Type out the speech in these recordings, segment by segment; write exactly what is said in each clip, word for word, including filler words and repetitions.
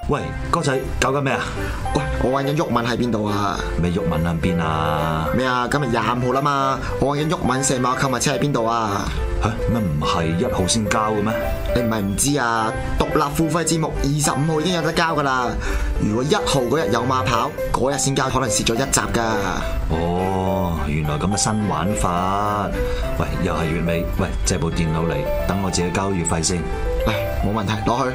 喂，哥仔搞緊咩啊？ 喂，我揾緊鬱文喺邊度啊？ 咩鬱文喺邊啊？ 咩啊？今日廿五號啦嘛，我揾緊鬱文成碼購物車喺邊度啊？ 嚇乜唔係一號先交嘅咩？ 你唔係唔知啊？獨立付費節目二十五號已經有得交噶啦。如果一號嗰日有馬跑，嗰日先交，可能蝕咗一集噶。 哦，原來咁嘅新玩法。喂，又係月尾，喂，借部電腦嚟，等我自己交月費先。 嚟，冇問題，攞去。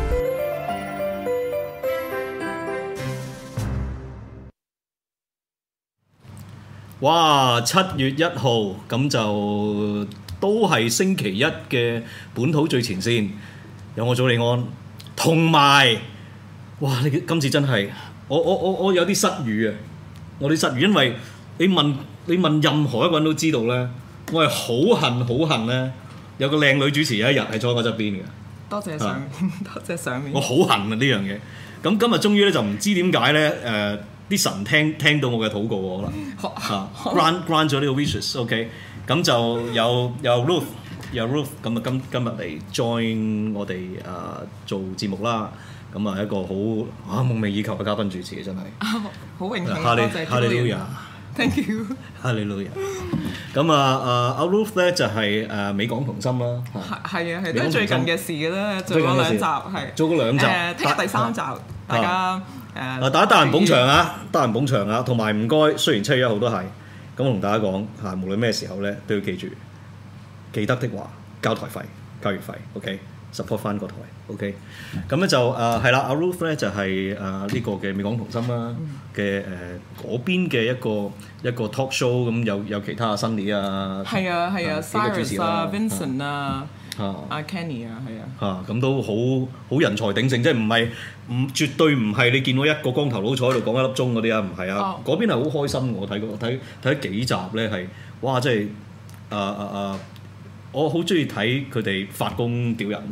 哇！七月一號咁就都係星期一嘅本土最前線，有我祖利安，同埋哇！你今次真係我我我我有啲失語啊！我啲失語，因為你問你問任何一個人都知道咧，我係好恨好恨咧，有個靚女主持有一日係坐喺我側邊嘅。 多謝上面，多謝上面。 我好恨啊呢樣嘢。咁今日終於咧就唔知點解咧誒。啲神聽聽到我嘅禱告喎，可能嚇 grant grant 咗呢個 wishes，OK， 咁就有有 Ruth 有 Ruth 咁啊今今日嚟 join 我哋誒、呃、做節目啦，咁啊一個好啊夢寐以求嘅嘉賓主持真係， 好榮幸，多謝哈利路亞 ，Thank you， 哈利路亞。咁啊誒阿 Ruth 咧就係誒美港同心啦， 係係啊係都係最近嘅事嘅啦，做咗兩集係， 做咗兩集， 誒聽日第三集，大家。 誒，大家得閒捧場啊，得閒捧場啊，同埋唔該，雖然七月一號都係，咁我同大家講嚇，無論咩時候咧，都要記住，記得的話交台費、交月費 ，OK，support 翻個台 ，OK，咁咧就誒係啦，阿 Ruth 咧就係誒呢個嘅美港同心啦嘅誒嗰邊嘅一個一個 talk show，咁有有其他阿 Sunny 啊， 係啊係啊 ，Cyrus 啊 ，Vincent 啊。阿 Kenny 啊，係啊， 嚇咁都好好人才鼎盛，即係唔係唔絕對唔係你見到一個光頭佬坐喺度講一粒鐘嗰啲啊，唔係啊，嗰邊係好開心，我睇過睇睇幾集咧係，哇！即係啊啊啊，我好中意睇佢哋發功屌人。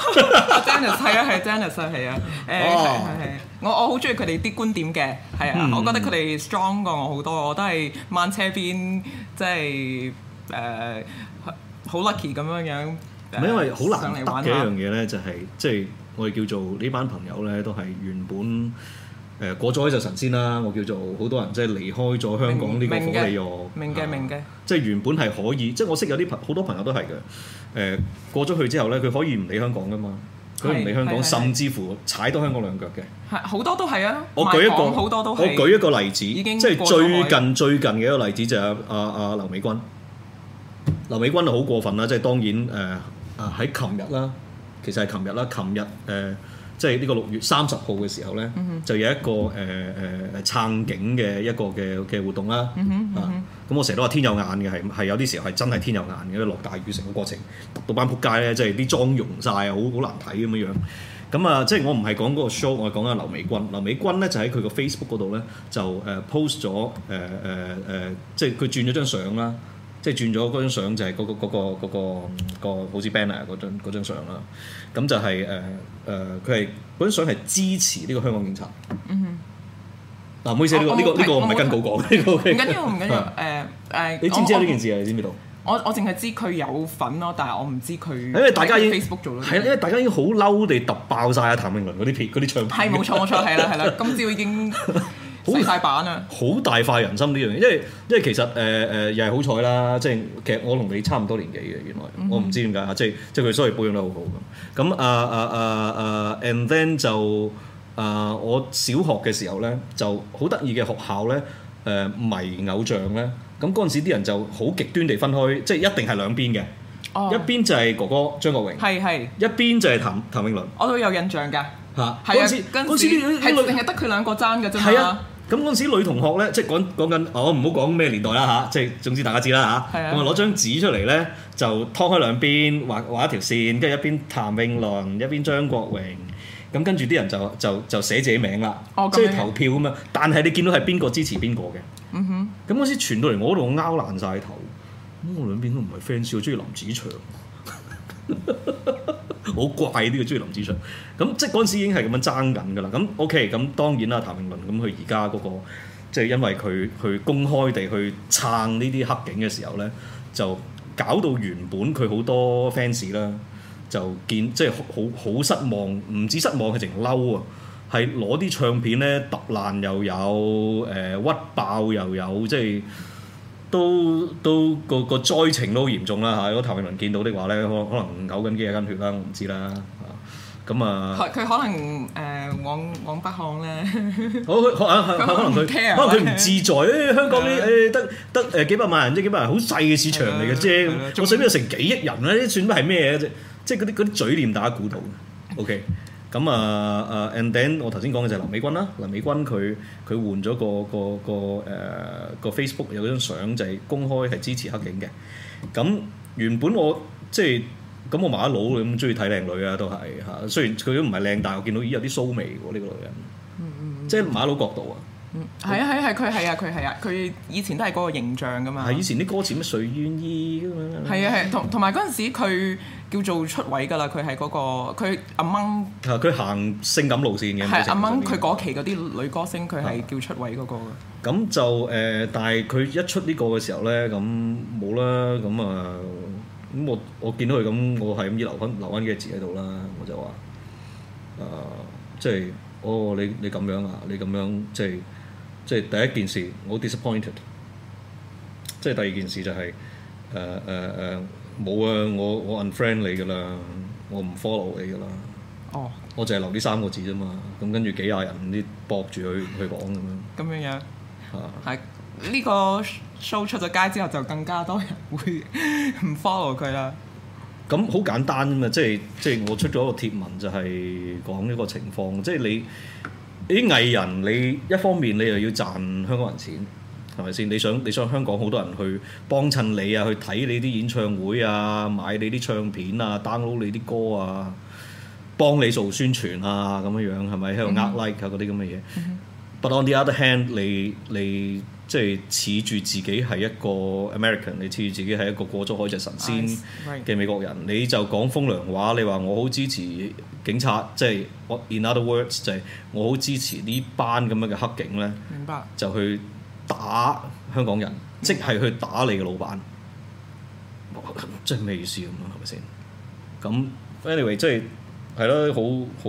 Dennis 係啊係 Dennis 啊係啊，誒係係係，我我好中意佢哋啲觀點嘅，係啊，我覺得佢哋 strong 過我好多，我都係慢車邊，即係誒好 lucky 咁樣樣。 唔係因為好難得嘅一樣嘢咧，就係即係我哋叫做呢班朋友咧，都係原本誒、呃、過咗海就神仙啦。我叫做好多人即係離開咗香港呢個火地獄， 明嘅明嘅。 即係原本係可以，即係我識有啲朋好多朋友都係嘅。誒、呃、過咗去之後咧，佢可以唔理香港噶嘛，佢唔理香港，甚至乎踩多香港兩腳嘅。係好多都係啊！ 我舉一個好多都我舉一個例子， 已經即係最近最近嘅一個例子就係阿阿劉美君。劉美君就好過分啦，即係當然誒。呃啊！喺琴日啦，其實係琴日啦，琴日誒，即係呢個六月三十號嘅時候咧，嗯、哼就有一個誒誒誒撐警嘅一個嘅嘅活動啦。嗯嗯、啊，咁我成日都話天有眼嘅，係係有啲時候係真係天有眼嘅，落大雨成個過程，到班仆街咧，即係啲妝溶晒啊，好好難睇咁樣樣。咁啊，即係我唔係講嗰個 show，我係講緊劉美君。劉美君咧就喺佢個 Facebook 嗰度咧，就誒 post 咗誒誒誒，即係佢轉咗張相啦。即係轉咗嗰張相就係嗰、嗰個嗰、嗰個嗰、嗰個嗰個好似 banner 嗰張嗰張相啦，咁就係誒誒佢係嗰張相係支持呢個香港警察。嗯哼。嗱，唔好意思，呢、呢個呢、呢個呢、呢個唔係跟稿講，呢個唔緊要唔緊要誒誒。 你知唔知呢件事啊？你知唔知道？ 我我淨係知佢有份咯，但係我唔知佢。因為大家已經 Facebook 做咗。 係因為大家已經好嬲地揼爆晒阿譚詠麟嗰啲片嗰啲唱片。 係冇錯冇錯，係啦係啦，今朝已經。洗晒版啊！ 好大快人心呢樣嘢，因為因為其實誒誒、呃、又係好彩啦，即係其實我同你差唔多年紀嘅，原來、mm hmm. 我唔知點解啊，即係即係佢所謂保養得好好咁。咁啊啊啊啊 and then 就啊、呃、我小學嘅時候咧就好得意嘅學校咧誒、呃、迷偶像咧，咁嗰陣時啲人就好極端地分開，即係一定係兩邊嘅。Oh. 一邊就係哥哥張國榮，係係一邊就係譚譚詠麟。我都有印象㗎嚇，係啊嗰陣時嗰陣時係淨係得佢兩個爭㗎啫嘛。咁嗰陣時女同學咧，即係講講緊，我唔好講咩年代啦嚇，即係總之大家知啦嚇。咁啊攞張紙出嚟咧，就拖開兩邊畫畫一條線，跟住一邊譚詠麟，一邊張國榮。咁跟住啲人就就就寫自己名啦，哦、即係投票咁樣。但係你見到係邊個支持邊個嘅？嗯哼。咁嗰時傳到嚟我嗰度，我拗爛晒頭。咁我兩邊都唔係 fans，我中意林子祥。好怪呢個中意林子祥，咁即係嗰陣時已經係咁樣爭緊㗎啦。咁 OK，咁當然啦，譚詠麟咁佢而家嗰個即係因為佢去公開地去撐呢啲黑警嘅時候咧，就搞到原本佢好多 fans 啦，就見即係好好失望，唔止失望係淨嬲啊， 係攞啲唱片咧揼爛又有，誒、呃、屈爆又有，即係都都個個災情都好嚴重啦嚇！如果譚詠麟見到的話咧，可可能嘔緊幾廿斤血啦，我唔知啦嚇。咁啊， 佢佢可能誒、呃、往往北巷咧， 好可可可能佢可能佢唔自在誒、哎、香港啲誒得得誒幾百萬人啫，幾百人好細嘅市場嚟嘅啫，我使邊度成幾億人咧？算乜係咩啫？即係嗰啲嗰啲嘴臉大家估到 OK。咁啊啊 and then 我頭先講嘅就係林美君啦，林美君佢佢換咗個個個誒個 Facebook 有張相就係公開係支持黑警嘅。咁原本我即係咁我麻甩佬咁中意睇靚女啊，都係嚇。雖然佢都唔係靚，但係我見到咦有啲騷味喎呢個女人，嗯嗯、即係麻甩佬角度啊。 嗯，係啊係啊係佢係啊佢係啊佢以前都係嗰個形象噶嘛。 係以前啲歌詞咩誰願意咁樣。係啊係同同埋嗰陣時佢叫做出位㗎啦，佢係嗰個佢 among 佢行性感路線嘅。 係 among 佢嗰期嗰啲女歌星，佢係叫出位嗰個。 咁就誒、呃，但係佢一出呢個嘅時候咧，咁冇啦，咁啊，咁我我見到佢咁，我係咁要留翻留翻幾個字喺度啦，我就話誒、呃，即係哦，你你咁樣啊，你咁樣即係。即係第一件事，我好 disappointed。即係第二件事就係誒誒誒冇啊！我我 unfriend 你㗎啦，我唔 follow 你㗎啦。哦，我淨係留呢三個字啫嘛。咁跟住幾廿人啲駁住去去講咁樣。 咁樣樣嚇係呢個 show 出咗街之後，就更加多人會唔 follow 佢啦。 咁好簡單啫嘛，即係即係我出咗一個貼文就係講一個情況，即係你。啲藝人，你一方面你又要賺香港人錢，係咪先？你想你想香港好多人去幫襯你啊，去睇你啲演唱會啊，買你啲唱片啊 ，download 你啲歌啊，幫你做宣傳啊，咁樣樣係咪喺度呃 like 啊嗰啲咁嘅嘢？But on the other hand，你你即係恃住自己係一個 American， 你恃住自己係一個過咗海就神仙嘅美國人， right. 你就講風涼話，你話我好支持警察，即係 in other words 就係我好支持呢班咁樣嘅黑警咧， 明白就去打香港人，即係去打你嘅老闆，即係咩意思咁啊？係咪先？咁 anyway 即係係咯，好好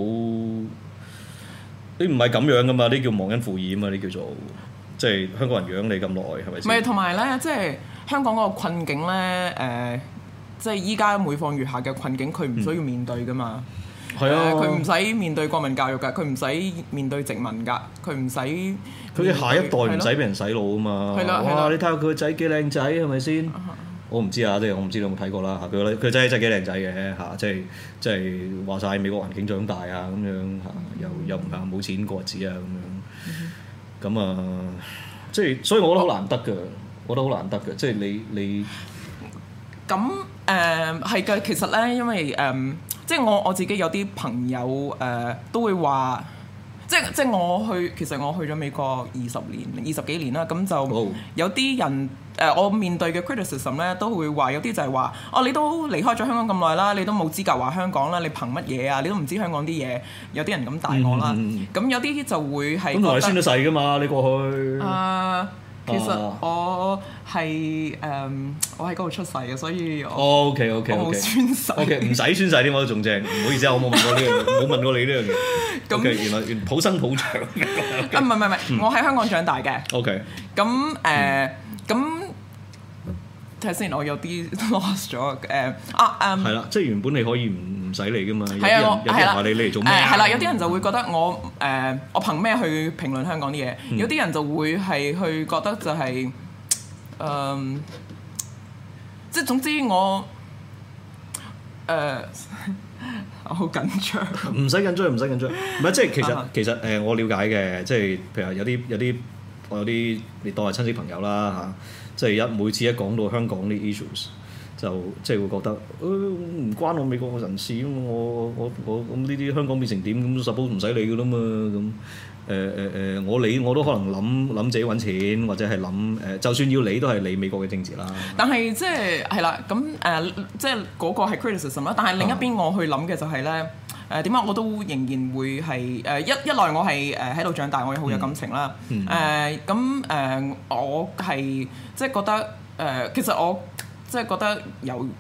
你唔係咁樣噶嘛？呢叫忘恩負義啊嘛！呢叫做即係香港人養你咁耐，係咪先？ 唔係同埋咧，即係香港嗰個困境咧，誒、呃，即係依家每況愈下嘅困境，佢唔需要面對噶嘛。係、嗯、啊，佢唔使面對國民教育㗎，佢唔使面對殖民㗎，佢唔使佢嘅下一代唔使俾人洗腦啊嘛。係啦，哇！你睇下佢個仔幾靚仔，係咪先？我唔知啊，即係我唔知你有冇睇過啦嚇。佢個佢個仔真係幾靚仔嘅嚇，即係即係話晒美國環境長大啊咁樣嚇，又又唔係冇錢過日子啊咁樣。咁啊，即係所以我覺得好難得㗎，我覺得好難得㗎，即係你你咁誒係嘅。其實咧，因為誒、呃、即係我我自己有啲朋友誒、呃、都會話。即即我去，其實我去咗美國二十年、二十幾年啦，咁就有啲人誒、呃，我面對嘅 criticism 咧，都會話有啲就係話，哦，你都離開咗香港咁耐啦，你都冇資格話香港啦，你憑乜嘢啊？你都唔知香港啲嘢，有啲人咁大我啦。咁、嗯嗯、有啲就會係咁來先都細㗎嘛，你過去。啊、呃，其實我係誒、呃，我喺嗰度出世嘅，所以我、 哦、OK OK OK， 我冇宣誓。 OK， 唔使宣誓添，我都仲正。唔好意思啊，我冇問過呢樣嘢，冇問過你呢樣嘢。咁、okay, 原來原土生土長嘅。啊唔係唔係唔係，我喺香港長大嘅。 OK。 咁誒咁睇下先，我有啲 lost 咗誒啊誒。係啦，即係原本你可以唔唔使嚟噶嘛。 係啊， 有啲人話你嚟做咩？ 係啦，有啲人就會覺得我誒、呃、我憑咩去評論香港啲嘢？嗯、有啲人就會係去覺得就係、是、誒、呃，即係總之我誒。呃我好緊張， 唔使緊張，唔使緊張。唔係即係其實其實誒、呃，我了解嘅，即係譬如有啲有啲我有啲你當係親戚朋友啦嚇、啊，即係一每次一講到香港啲 issues，就即係會覺得唔、呃、關我美國嘅人事啊嘛，我我我咁呢啲香港變成點咁 suppose 唔使理噶啦嘛咁。誒誒誒，我理我都可能諗諗自己揾錢，或者係諗誒，就算要理都係理美國嘅政治啦。 但係即係係啦，咁誒、呃、即係嗰個係 criticism 啦。但係另一邊我去諗嘅就係咧誒點解我都仍然會係誒一一來我係誒喺度長大，我好有感情啦。誒咁誒我係即係覺得誒、呃、其實我即係覺得由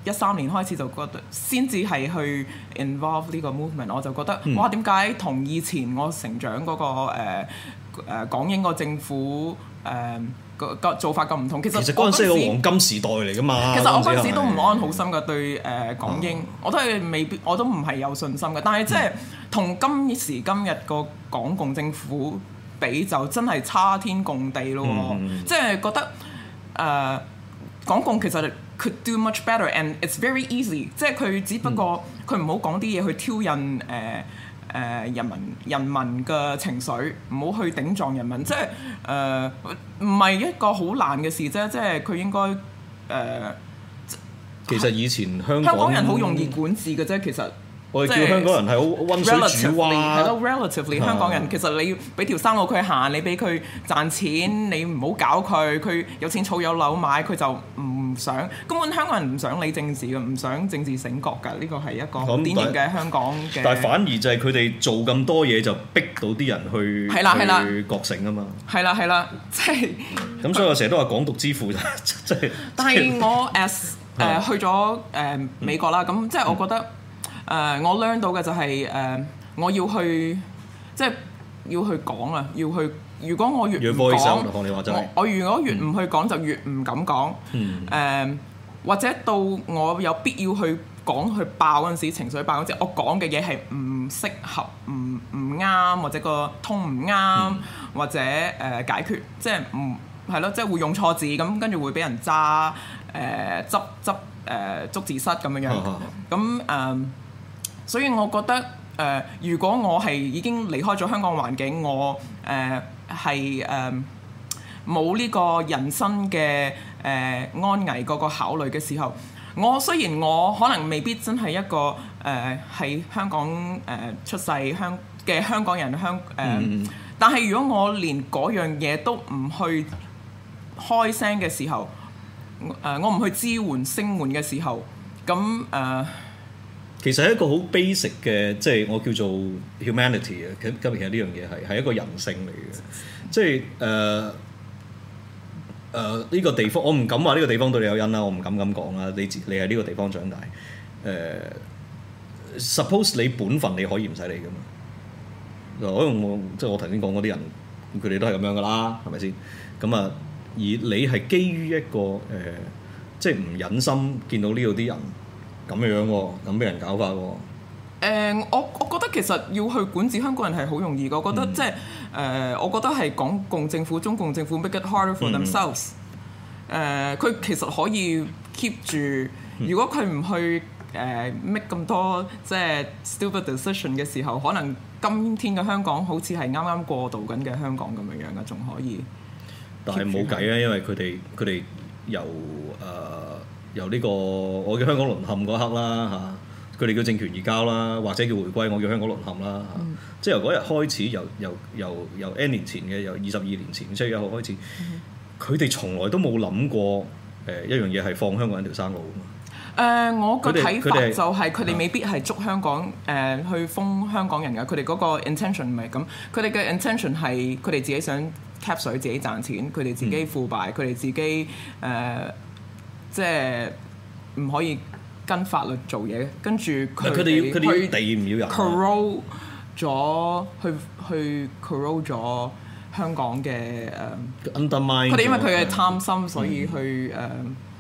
一三年開始就覺得先至係去 involve 呢個 movement，我就覺得、嗯、哇點解同以前我成長嗰、那個誒誒、呃呃、港英個政府誒、呃個個做法咁唔同，其實其實嗰陣時係個黃金時代嚟㗎嘛。 其實我嗰陣時都唔安好心嘅對誒、呃、港英，嗯、我都係未必，我都唔係有信心嘅。但係即係同今時今日個港共政府比，就真係差天共地咯。嗯、即係覺得誒、呃、港共其實 could do much better and it's very easy。即係佢只不過佢唔好講啲嘢去挑釁誒。呃誒、呃、人民人民嘅情緒，唔好去頂撞人民，即係誒唔係一個好難嘅事啫，即係佢應該誒。呃、 其實以前香港香港人好容易管治嘅啫，其實。 我哋叫香港人係好溫水煮蛙， 係咯 relatively 香港人其實你俾條生路佢行，你俾佢賺錢，你唔好搞佢，佢有錢儲有樓買，佢就唔想。根本香港人唔想理政治嘅，唔想政治醒覺㗎。呢個係一個好典型嘅香港嘅。 但係反而就係佢哋做咁多嘢，就逼到啲人去係啦係啦去覺醒啊嘛。 係啦係啦，即係。 咁所以我成日都話港獨之父就即係。 但係我 as 誒去咗誒美國啦，咁即係我覺得。誒、uh, 我 learn 到嘅就係、是、誒、uh, 我要去即係要去講啊，要去如果我越唔講，我我如果越唔去講、嗯、就越唔敢講。誒、嗯 uh, 或者到我有必要去講去爆嗰陣時，情緒爆嗰陣時，我講嘅嘢係唔適合、唔唔啱，或者個通唔啱，嗯、或者誒、呃、解決即係唔係咯，即係會用錯字咁，跟住會俾人揸誒執執誒捉字蝨咁樣樣。咁誒。Uh, 所以我覺得誒、呃，如果我係已經離開咗香港環境，我誒係誒冇呢個人生嘅誒、呃、安危嗰個考慮嘅時候，我雖然我可能未必真係一個誒喺、呃、香港誒、呃、出世香嘅香港人香誒，呃嗯、但係如果我連嗰樣嘢都唔去開聲嘅時候，誒、呃、我唔去支援聲援嘅時候，咁誒。呃其實係一個好 basic 嘅，即係我叫做 humanity 啊。咁其實呢樣嘢係係一個人性嚟嘅，即係誒誒呢個地方，我唔敢話呢個地方對你有恩啦，我唔敢咁講啦。你你喺呢個地方長大，誒、呃、suppose 你本分你可以唔使理噶嘛。可能我即係我頭先講嗰啲人，佢哋都係咁樣噶啦，係咪先？咁啊，而你係基於一個誒、呃，即係唔忍心見到呢度啲人。咁樣喎，咁俾人搞法喎。誒、 呃，我我覺得其實要去管治香港人係好容易嘅。我覺得、嗯、即係誒、呃，我覺得係港共政府、中共政府 make it harder for themselves。誒、嗯，佢、呃、其實可以 keep 住，如果佢唔去誒、呃、make 咁多即係 stupid decision 嘅時候，可能今天嘅香港好似係啱啱過渡緊嘅香港咁樣樣嘅，仲可以。 但係冇計啊，因為佢哋佢哋由誒。呃由呢、這個我叫香港淪陷嗰刻啦嚇，佢哋叫政權移交啦，或者叫回歸，我叫香港淪陷啦嚇。嗯、即係由嗰日開始，由由由由 N 年前嘅，由二十二年前七月一號開始，佢哋、嗯、從來都冇諗過誒、呃、一樣嘢係放香港人條生路啊嘛。誒、 呃，我個睇法就係佢哋未必係捉香港誒、呃、去封香港人㗎，佢哋嗰個 intention 唔係咁，佢哋嘅 intention 係佢哋自己想 cap 水，自己賺錢，佢哋自己腐敗，佢哋、嗯、自己誒。呃即係唔可以跟法律做嘢，跟住佢哋佢地唔要人 corrode 咗，去去 corrode 咗香港嘅誒 undermine。佢哋因為佢嘅貪心，嗯、所以去誒、uh,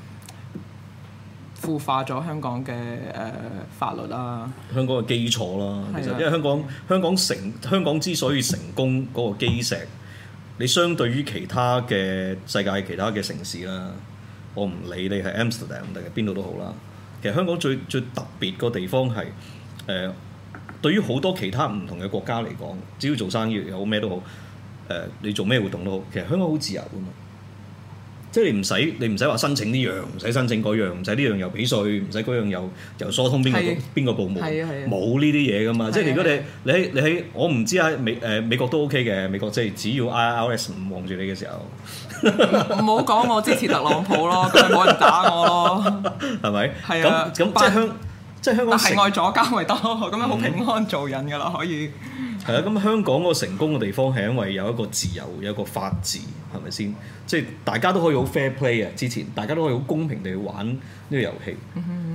腐化咗香港嘅誒、uh, 法律啦。香港嘅基礎啦，其實因為香港香港成香港之所以成功嗰個基石，你相對於其他嘅世界其他嘅城市啦。我唔理你係 Amsterdam 定係邊度都好啦。其實香港最最特別個地方係誒、呃，對於好多其他唔同嘅國家嚟講，只要做生意又好咩都好，誒、呃、你做咩活動都好，其實香港好自由㗎嘛。即係你唔使你唔使話申請呢樣，唔使申請嗰樣，唔使呢樣又俾稅，唔使嗰樣又又疏通邊個邊個部門，冇呢啲嘢㗎嘛。即係如果你你喺你喺我唔知啊美誒、呃、美國都 OK 嘅，美國即係只要 I R S 唔望住你嘅時候， 唔好講我支持特朗普咯，佢冇人打我咯，係咪？ 係啊， 咁咁即係香即係香港係愛左膠咪得咯，咁樣好平安做人㗎啦，可以。 係啊，咁香港個成功嘅地方係因為有一個自由，有一個法治，係咪先？即係大家都可以好 fair play 啊！之前大家都可以好公平地去玩呢個遊戲。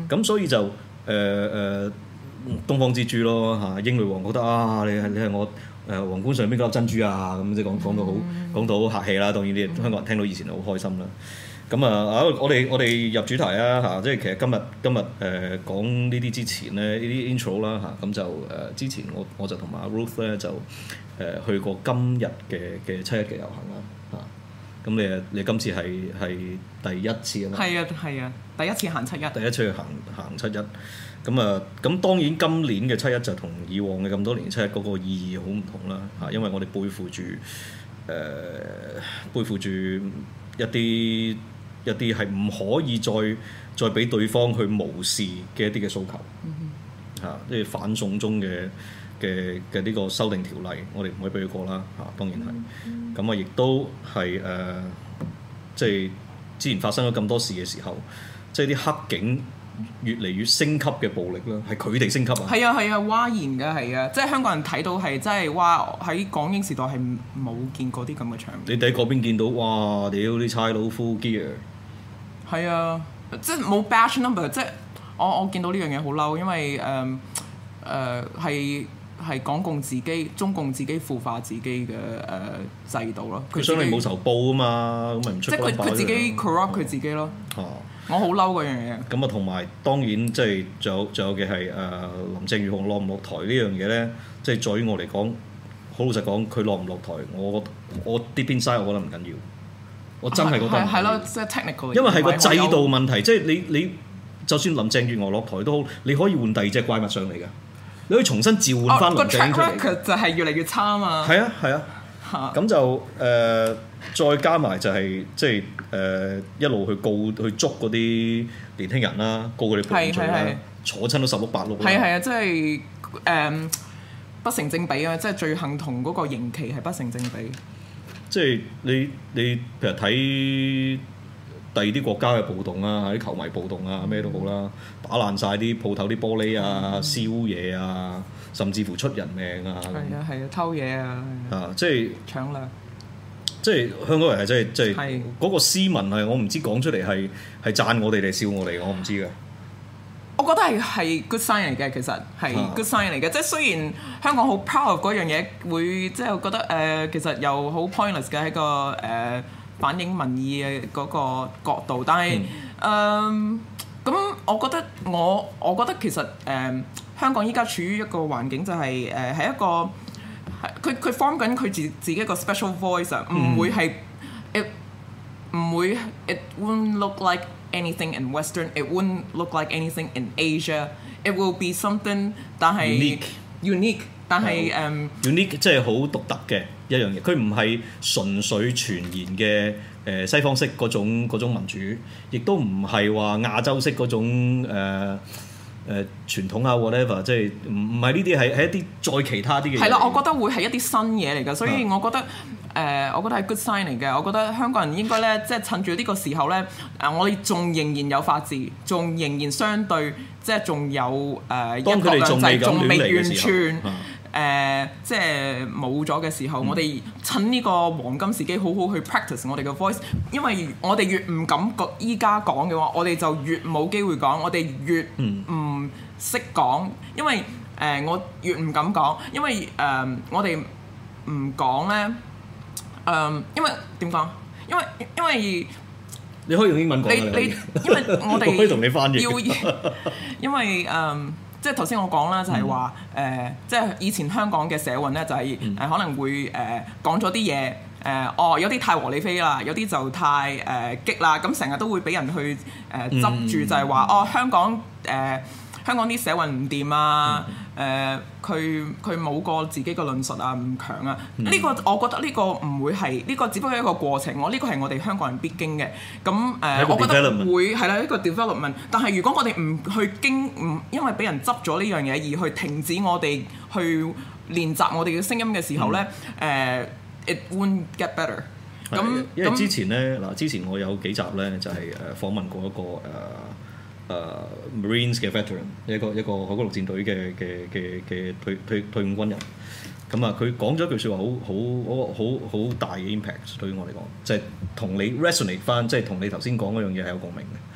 咁所以就誒誒、呃、東方之珠咯嚇，英女王覺得啊，你係你係我誒、呃、皇冠上邊嗰粒珍珠啊，咁即係講講到好講到好客氣啦。當然啲香港人聽到以前就好開心啦。咁啊，我哋我哋入主題啊嚇，即係其實今日今日誒、呃、講呢啲之前咧，呢啲 intro 啦嚇，咁就誒、呃、之前我我就同埋 Ruth 咧就誒、呃、去過今日嘅嘅七一嘅遊行啦嚇。咁你誒你今次係係第一次啊嘛？ 係啊係啊，第一次行七一。 第一次去行行七一。咁啊咁當然今年嘅七一就同以往嘅咁多年七一嗰個意義好唔同啦嚇，因為我哋背負住誒、呃、背負住一啲。一啲係唔可以再再俾對方去無視嘅一啲嘅訴求，嚇、mm，即、hmm. 係、啊、反送中嘅嘅嘅呢個修訂條例，我哋唔可以俾佢過啦，嚇、啊，當然係。咁、mm hmm. 啊，亦都係誒，即係之前發生咗咁多事嘅時候，即係啲黑警越嚟越升級嘅暴力啦，係佢哋升級啊！ 係啊係啊，嘩然嘅係啊，即係香港人睇到係真係哇！喺港英時代係冇見過啲咁嘅場面。 你哋喺嗰邊見到哇！屌啲差佬 full gear。 係啊，即係冇 batch number，即係我我見到呢樣嘢好嬲，因為誒誒係係港共自己、中共自己腐化自己嘅誒、呃、制度咯。 佢想你冇仇報啊嘛，咁咪唔出。 即係佢佢自己 corrupt 佢自己咯。哦、啊，我好嬲嗰樣嘢。咁啊，同埋當然即係仲有仲有嘅係誒林鄭月娥落唔落台呢樣嘢咧，即係在於我嚟講，好老實講，佢落唔落台，我我啲邊嘥，我覺得唔緊要。我真係覺得係咯，即係 technical。 因為係個制度問題，即係你你就算林鄭月娥落台都好，你可以換第二隻怪物上嚟㗎，你可以重新召喚翻林鄭出嚟。 個 track record 就係越嚟越差啊嘛。 係啊係啊，咁就誒、呃、再加埋就係即係誒一路去告去捉嗰啲年輕人啦，告佢哋叛罪啦，坐親都十六八六。 係啊係啊，即係誒不成正比啊！即係罪行同嗰個刑期係不成正比。 即係你你譬如睇第二啲國家嘅暴動啊，啲球迷暴動啊，咩都好啦，打爛晒啲鋪頭啲玻璃啊，嗯、燒嘢啊，甚至乎出人命啊。係啊係啊，偷嘢啊。 啊，即係搶掠。 即係香港人係真係即係嗰個斯文係我唔知講出嚟係係讚我哋定笑我哋，我唔知嘅。 我覺得係係 good sign 嚟嘅，其實係 good sign 嚟嘅。即係雖然香港好 proud 嗰樣嘢，會即係我覺得誒、呃，其實又好 pointless 嘅喺個誒、呃、反映民意嘅嗰個角度。但係誒咁，我覺得我我覺得其實誒、呃、香港依家處於一個環境就係誒係一個佢佢 form 緊佢自自己一個 special voice 啊，唔會係 it 唔會 it won't look like anything in Western, it wouldn't look like anything in Asia. It will be something 但係 unique, unique 但係誒、um, unique 即係好獨特嘅一樣嘢。佢唔係純粹傳言嘅誒西方式嗰種嗰種民主，亦都唔係話亞洲式嗰種誒誒、呃呃、傳統啊 whatever， 即係唔唔係呢啲係係一啲再其他啲嘅嘢。 係啦，我覺得會係一啲新嘢嚟㗎，所以我覺得。誒、呃，我覺得係 good sign 嚟嘅。我覺得香港人應該咧，即係趁住呢個時候咧，誒、呃，我哋仲仍然有法治，仲仍然相對，即係仲有誒、呃、一國兩制，仲未完全誒、呃，即係冇咗嘅時候，嗯、我哋趁呢個黃金時機，好好去 practice 我哋嘅 voice。因為我哋越唔敢講，依家講嘅話，我哋就越冇機會講，我哋越唔識講。因為誒、呃，我越唔敢講，因為誒、呃，我哋唔講咧。誒、um，因為點講？因為因為你可以用英文講。 你你因為我哋可以同你翻譯。 要因為誒、嗯，即係頭先我講啦，就係話誒，即係以前香港嘅社運咧，就係、是、誒、呃、可能會誒、呃、講咗啲嘢誒，哦有啲太和理非啦，有啲就太誒、呃、激啦，咁成日都會俾人去誒、呃、執住，就係話哦香港誒。呃香港啲社運唔掂啊！誒，佢佢冇過自己個論述啊，唔強啊！呢、嗯、個我覺得呢個唔會係呢、呢個，只不過係一個過程。我呢個係我哋香港人必經嘅。咁誒，呃、我覺得會係啦，一個 development。但係如果我哋唔去經唔因為俾人執咗呢樣嘢而去停止我哋去練習我哋嘅聲音嘅時候咧，誒、嗯呃、，it won't get better。咁因為之前咧嗱，之前我有幾集咧就係誒訪問過一個誒。呃誒、uh, Marines 嘅 veteran 一個一個海軍陸戰隊嘅嘅嘅嘅退退退伍軍人，咁啊佢講咗一句説話好好好好大嘅 impact 對於我嚟講，就係、是、同你 resonate 翻，即係同你頭先講嗰樣嘢係有共鳴嘅，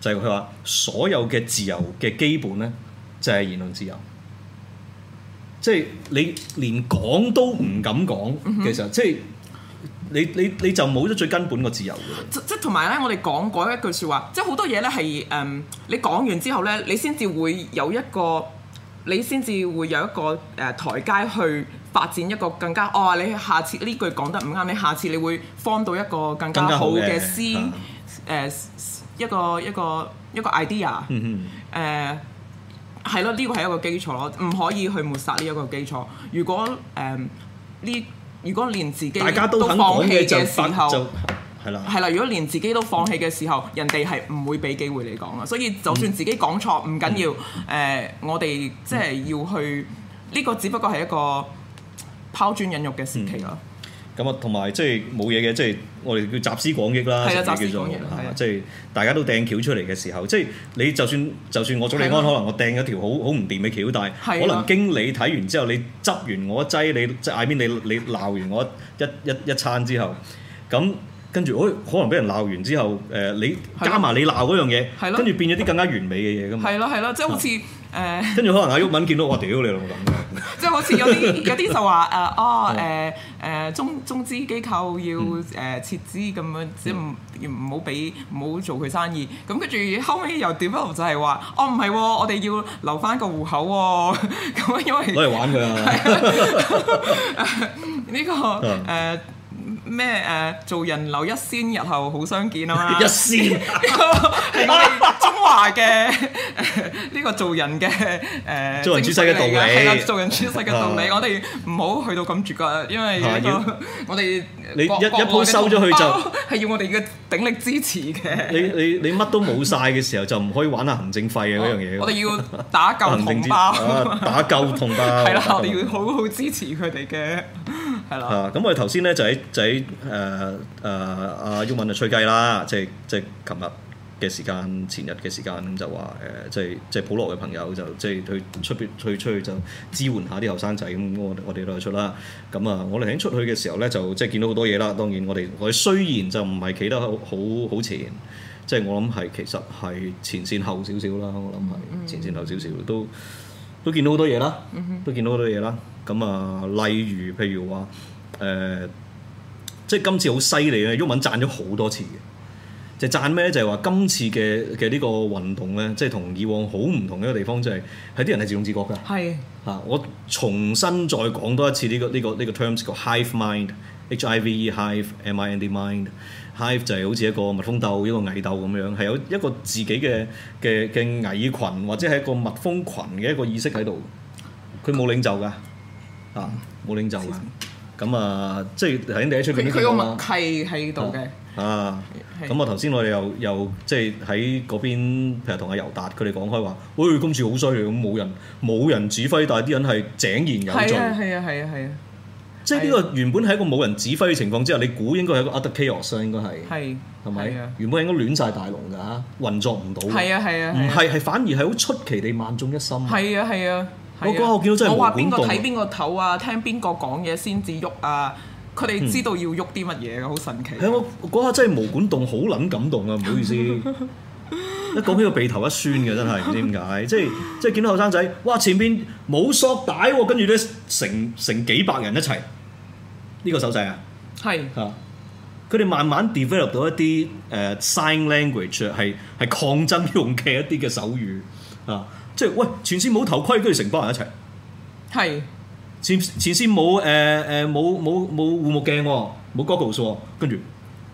就係佢話所有嘅自由嘅基本咧就係言論自由。即係你連講都唔敢講嘅時候，即係你你你就冇咗最根本個自由嘅。 即即同埋咧，我哋講嗰一句説話，即係好多嘢咧係誒，你講完之後咧，你先至會有一個，你先至會有一個誒、呃、台階去發展一個更加哦，你下次呢句講得唔啱，你下次你會 form 到一個更加好嘅思誒一個一個一個 idea 誒、 嗯呃。係咯，呢個係一個基礎咯，唔可以去抹殺呢一個基礎。如果誒呢、呃，如果連自己大家都肯放棄講嘅嘅時候， 就係啦，係啦。如果連自己都放棄嘅時候，人哋係唔會俾機會你講啊。所以就算自己講錯唔緊要，誒、呃，我哋即係要去呢、呢個，只不過係一個拋磚引玉嘅時期咯。 咁啊，同埋即係冇嘢嘅，即係我哋叫集思廣益啦， 係啊，集叫做思廣益， 即係大家都掟橋出嚟嘅時候，即係你就算就算我早你安，可能我掟咗條好好唔掂嘅橋，但係可能經你睇完之後，你執完我一劑，你即係 I mean 你你鬧完我一一一一餐之後，咁跟住，誒可能俾人鬧完之後，誒你加埋你鬧嗰樣嘢，跟住變咗啲更加完美嘅嘢㗎嘛。係咯係咯，即係好似誒。 跟住可能阿毓民見到我屌你老母咁。 即係好似有啲有啲就話誒哦誒誒中中資機構要誒、呃、撤資咁樣，即係唔唔好俾唔好做佢生意。咁跟住後尾又點樣就係話哦唔係喎，我哋要留翻個戶口喎、哦。咁因為攞嚟玩佢啊！ 呢、這個誒咩誒做人留一先，日後好相見啊嘛！ 一先係我哋中華嘅呢個做人嘅誒、呃、 做人處世嘅道理， 係啦，做人處世嘅道理，我哋唔好去到咁絕㗎，因為呢、這個我哋你一一鋪收咗去就係要我哋嘅鼎力支持嘅。 你你你乜都冇晒嘅時候，就唔可以玩下行政費嘅嗰樣嘢。 我哋要打救同胞， 打救同胞。 係啦，我哋要好好支持佢哋嘅。係啦。 咁我哋頭先咧就喺就喺誒誒阿毓民就吹雞啦，即係即係琴日嘅時間、前日嘅時間咁就話誒，即係即係普羅嘅朋友就即係去出邊去出去就支援下啲後生仔咁，我我哋都係出啦。咁啊，我哋喺出去嘅時候咧，就即係見到好多嘢啦。當然我哋我哋雖然就唔係企得好好好前，即係我諗係其實係前線後少少啦。我諗係前線後少少都都見到好多嘢啦，都見到好多嘢啦。咁啊，例如譬如話誒、呃，即係今次好犀利咧，毓民讚咗好多次嘅。就讚咩咧？就係話今次嘅嘅呢個運動咧，即係同以往好唔同嘅一個地方，就係係啲人係自動自覺㗎。係啊，我重新再講多一次呢個呢個呢個 terms 個 hive mind，H I V E hive M I N D mind hive 就係好似一個蜜蜂竇一個蟻竇咁樣，係有一個自己嘅嘅嘅蟻群或者係一個蜜蜂群嘅一個意識喺度。佢冇領袖㗎，啊冇領袖㗎。咁啊，即係頭先第一出片佢個默契喺度嘅。 啊，咁我頭先我哋又又即係喺嗰邊，譬如同阿尤達佢哋講開話，喂，今次好犀利咁，冇人冇人指揮，但係啲人係井然有序。係啊係啊係啊係啊！ 即係呢個原本係一個冇人指揮嘅情況之下，你估應該係一個 utter chaos 啊，應該係係係咪？原本係應該亂晒大龍㗎嚇，運作唔到。 係啊係啊， 唔係係反而係好出奇地萬眾一心。 係啊係啊， 我嗰下我見到真係我話邊個睇邊個頭啊，聽邊個講嘢先至喐啊！佢哋知道要喐啲乜嘢嘅，好神奇。 係我嗰下真係毛管動，好撚感動啊！唔好意思，一講起個鼻頭一酸嘅真係唔知點解，即係即係見到後生仔，哇前邊冇索帶喎，跟住咧成成幾百人一齊，呢、呢個手勢啊，係啊，佢哋慢慢 develop 到一啲誒、uh, sign language 係係抗爭用嘅一啲嘅手語啊，即係喂前線冇頭盔，跟住成班人一齊，係。前前線冇誒誒冇冇冇護目鏡喎，冇 goggles 喎，跟住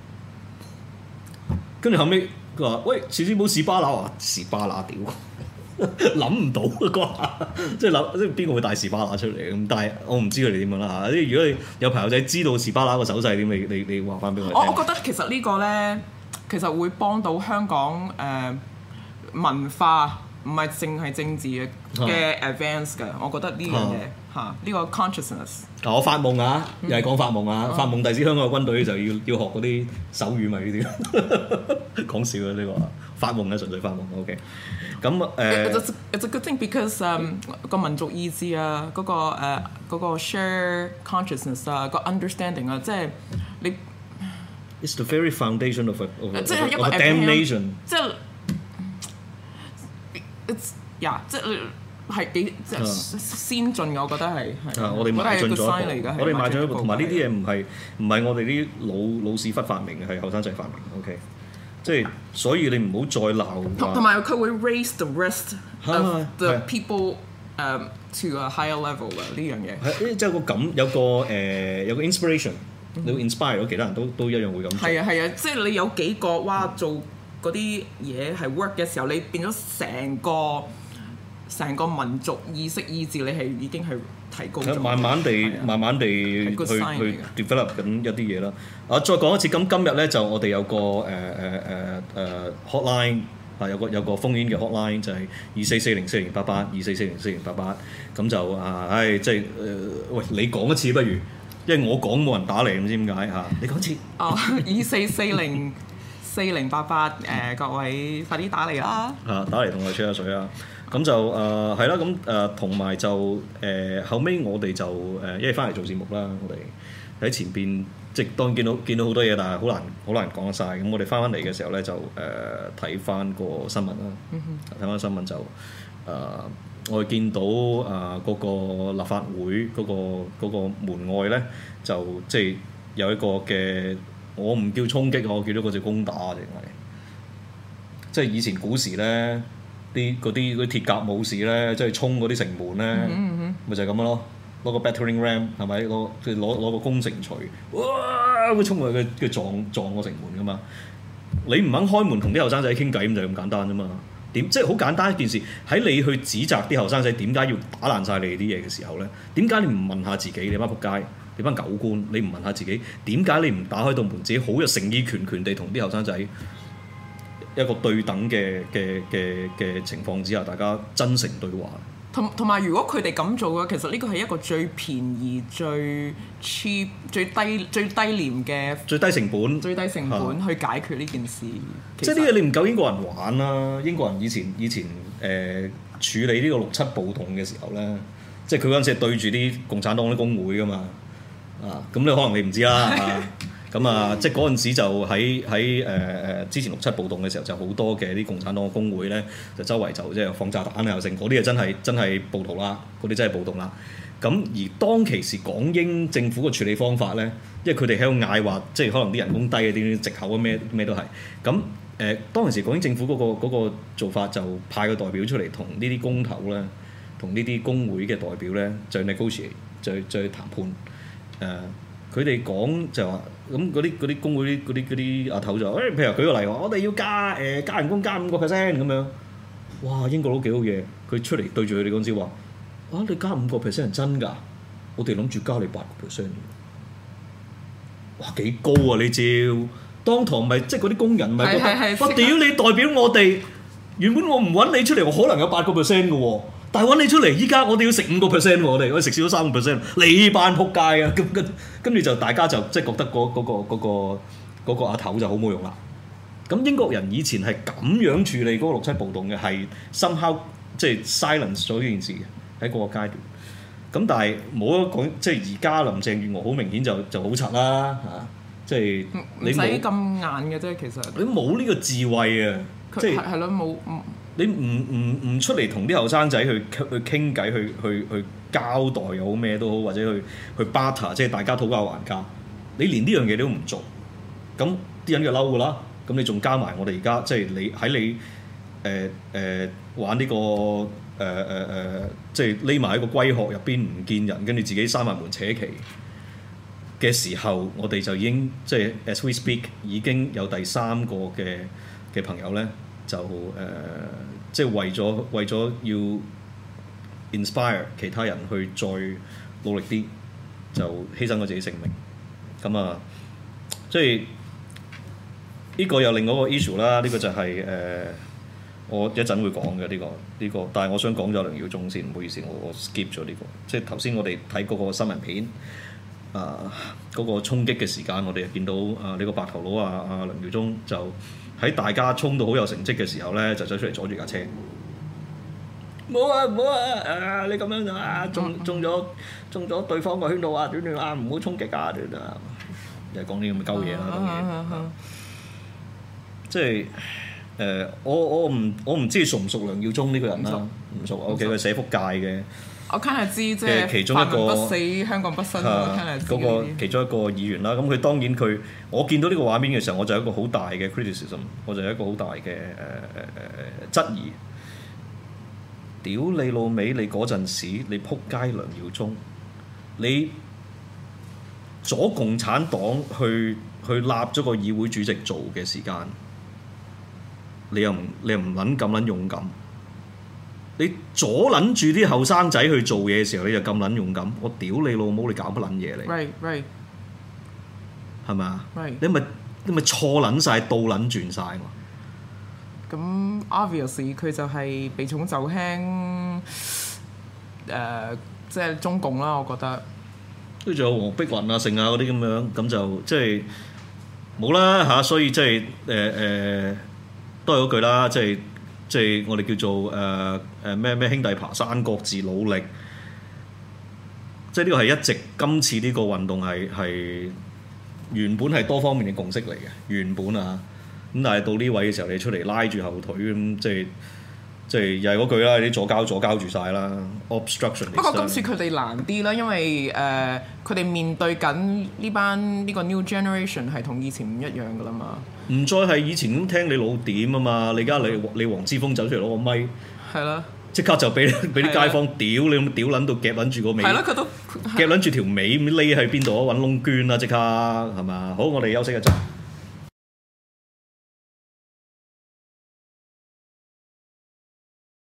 跟住後尾佢話：喂，前線冇士巴拿啊，士巴拿屌，諗唔到啊嗰下，即係諗即係邊個會帶士巴拿出嚟咁？但係我唔知佢哋點樣啦嚇。即係如果你有朋友仔知道士巴拿個手勢點，你你你話翻俾我聽。 我我覺得其實呢個咧，其實會幫到香港誒、呃、文化，唔係淨係政治嘅嘅 advance 嘅。我覺得呢樣嘢。嚇！呢個 consciousness。啊！我發夢啊，又係講發夢啊！發夢第時香港嘅軍隊就要要學嗰啲手語咪呢啲。講笑啊！呢個發夢啊，純粹發夢。OK。咁誒。It's it's a good thing because 個民族意志啊，嗰個誒嗰個 share consciousness 啊，個 understanding 啊，即係你。It's the very foundation of a of a, of a damn nation。即係呀，即係係幾即係先進嘅，我覺得係係。 啊！我哋邁進咗一步，我哋邁進一步，同埋呢啲嘢唔係唔係我哋啲老老屎忽發明嘅，係後生仔發明。OK，即係所以你唔好再鬧。 同埋佢會 raise the rest of the people um, to a higher level 嘅呢樣嘢。 係，即係個感有個誒有個 inspiration，你會 inspire 咗其他人都都一樣會咁做。 係啊係啊，即係你有幾個哇做嗰啲嘢係 work 嘅時候，你變咗成個。成個民族意識意志，你係已經係提高咗。 慢慢地、慢慢地去去 develop 緊一啲嘢啦。啊，再講一次，咁今日咧就我哋有個誒誒誒誒 hotline 啊，有個有個烽煙嘅 hotline 就係二四四零四零八八，二四四零四零八八。咁就啊，唉，即係誒，喂，你講一次不如，因為我講冇人打嚟，唔知點解嚇？你講一次。哦， 二四四零四零八八，誒各位快啲打嚟啦！ 啊，打嚟同我吹下水啊！咁就誒係啦，咁誒同埋就誒、呃、後尾我哋就誒、呃、因為翻嚟做節目啦，我哋喺前邊即係當然見到見到好多嘢，但係好難好難講得晒。咁我哋翻返嚟嘅時候咧，就誒睇翻個新聞啦，睇翻、嗯、新聞就誒、呃、我哋見到誒嗰、呃那個立法會嗰、那個那個門外咧，就即係有一個嘅我唔叫衝擊，我叫咗嗰隻攻打定係即係以前古時咧。啲嗰啲嗰啲鐵甲武士咧，即係衝嗰啲城門咧，咪、mm hmm. 就係咁樣咯。攞個 battering ram 係咪？攞佢攞攞個攻城錘，哇！佢衝落去，佢佢撞撞個城門噶嘛。你唔肯開門同啲後生仔傾偈，咁就咁簡單啫嘛。點即係好簡單一件事。喺你去指責啲後生仔點解要打爛晒你哋啲嘢嘅時候咧，點解你唔問下自己？你班仆街，你班狗官，你唔問下自己點解你唔打開道門，自己好有誠意拳拳地同啲後生仔一個對等嘅嘅嘅嘅情況之下，大家真誠對話。 同同埋，如果佢哋咁做嘅，其實呢個係一個最便宜、最 cheap、最低最低廉嘅最低成本、 最低成本去解決呢件事。 即係呢個你唔夠英國人玩啦！英國人以前以前誒、呃、處理呢個六七暴動嘅時候咧，即係佢嗰陣時係對住啲共產黨啲工會噶嘛啊！咁你可能你唔知啦啊！咁啊，即係嗰陣時就喺喺誒誒之前六七暴動嘅時候，就好多嘅啲共產黨嘅工會咧，就周圍就即係放炸彈啊，又剩嗰啲啊，真係真係暴徒啦，嗰啲真係暴動啦。咁而當其時港英政府嘅處理方法咧，因為佢哋喺度嗌話，即係可能啲人工低嘅啲藉口啊，咩咩都係。咁誒、呃，當其時港英政府嗰、嗰個嗰個做法就派個代表出嚟同呢啲工頭咧，同呢啲工會嘅代表咧，就 negotiate，就就去談判誒。呃佢哋講就話咁嗰啲嗰啲工會嗰啲嗰啲阿頭就誒、欸，譬如舉個例話，我哋要加誒、呃、加人工加五個 percent 咁樣，哇！英國佬幾好嘢，佢出嚟對住佢哋嗰陣時話：啊，你加五個 percent 係真㗎？我哋諗住加你八個 percent。哇！幾高啊呢招！當堂咪即係嗰啲工人咪覺得，我屌你代表我哋，原本我唔揾你出嚟，我可能有八個 percent 嘅喎。但係揾你出嚟，依家我哋要食五個 percent 喎，我哋我哋食少咗三個 percent，你班仆街啊！咁跟跟住就大家就即係覺得嗰、嗰、嗰個嗰、嗰個嗰個阿頭就好冇用啦。咁英國人以前係咁樣處理嗰個六七暴動嘅，係 somehow 即係 silence 咗呢件事嘅喺嗰個階段。咁但係冇得講，即係而家林鄭月娥好明顯就就好柒啦嚇，即係你唔使咁硬嘅啫，其實你冇呢個智慧啊，即係係咯冇。 你唔唔唔出嚟同啲後生仔去去傾偈，去去去交代又好咩都好，或者去去 barter，即係大家討價還價。你連呢樣嘢都唔做，咁啲人就嬲㗎啦。咁你仲加埋我哋而家，即係你喺你誒誒、呃呃、玩呢、呢個誒誒誒，即係匿埋喺個龜殼入邊唔見人，跟住自己閂埋門扯旗嘅時候，我哋就已經即係 as we speak 已經有第三個嘅嘅朋友咧。就誒、呃，即係為咗為咗要 inspire 其他人去再努力啲，就犧牲咗自己性命。咁啊，即係呢、呢個又另外一個 issue 啦。呢、呢個就係、是、誒、呃，我一陣會講嘅呢個呢、呢個。但係我想講咗梁耀忠先，唔好意思，我我 skip 咗呢、呢個。即係頭先我哋睇嗰個新聞片，啊、呃，嗰、嗰個衝擊嘅時間，我哋又見到啊呢、呢個白頭佬啊啊梁耀忠就。喺大家衝到好有成績嘅時候咧，就走出嚟阻住架車。冇啊冇啊！啊你咁樣就啊中中咗中咗對方個圈套啊！短短啊唔好衝擊啊！短短啊，又係講啲咁嘅鳩嘢啦，當然。即係誒，我我唔我唔知熟唔熟梁耀忠呢個人啦，唔熟。我記佢社福界嘅。 我 kind of 知即係其中一個不死香港不新嗰個其中一個議員啦。咁佢當然佢我見到呢個畫面嘅時候，我就有一個好大嘅 criticism， 我就有一個好大嘅誒誒誒質疑。屌你老味！你嗰陣時你撲街梁耀忠，你左共產黨去去立咗個議會主席做嘅時間，你又唔你又唔撚咁撚勇敢。你阻撚住啲後生仔去做嘢嘅時候，你就咁撚勇敢。我屌你老母，你搞乜撚嘢你？ Right, right， 係咪啊？ Right. 你咪你咪錯撚晒，倒撚轉晒嘛。 咁 obviously 佢就係避重就輕，誒、呃，即係中共啦，我覺得。 跟住仲有黃碧雲啊、剩啊嗰啲咁樣，咁就即係冇啦嚇。所以即係誒誒，都係嗰句啦，即係。即係我哋叫做誒誒咩咩兄弟爬山各自努力，即係呢個係一直今次呢個運動係係原本係多方面嘅共識嚟嘅，原本啊咁，但係到呢位嘅時候你出嚟拉住後腿咁，即係即係又係嗰句啦，啲左膠左膠住晒啦 obstruction。不過今次佢哋難啲啦，因為誒佢哋面對緊呢班呢個 new generation 係同以前唔一樣噶啦嘛。 唔再係以前咁聽你老點啊嘛！你而家你你黃之鋒走出嚟攞個咪，係啦，即刻就俾俾啲街坊屌你咁屌撚到夾撚住個尾，係咯，佢都夾撚住條尾咁匿喺邊度揾窿捐啦！即刻係嘛？好，我哋休息一陣。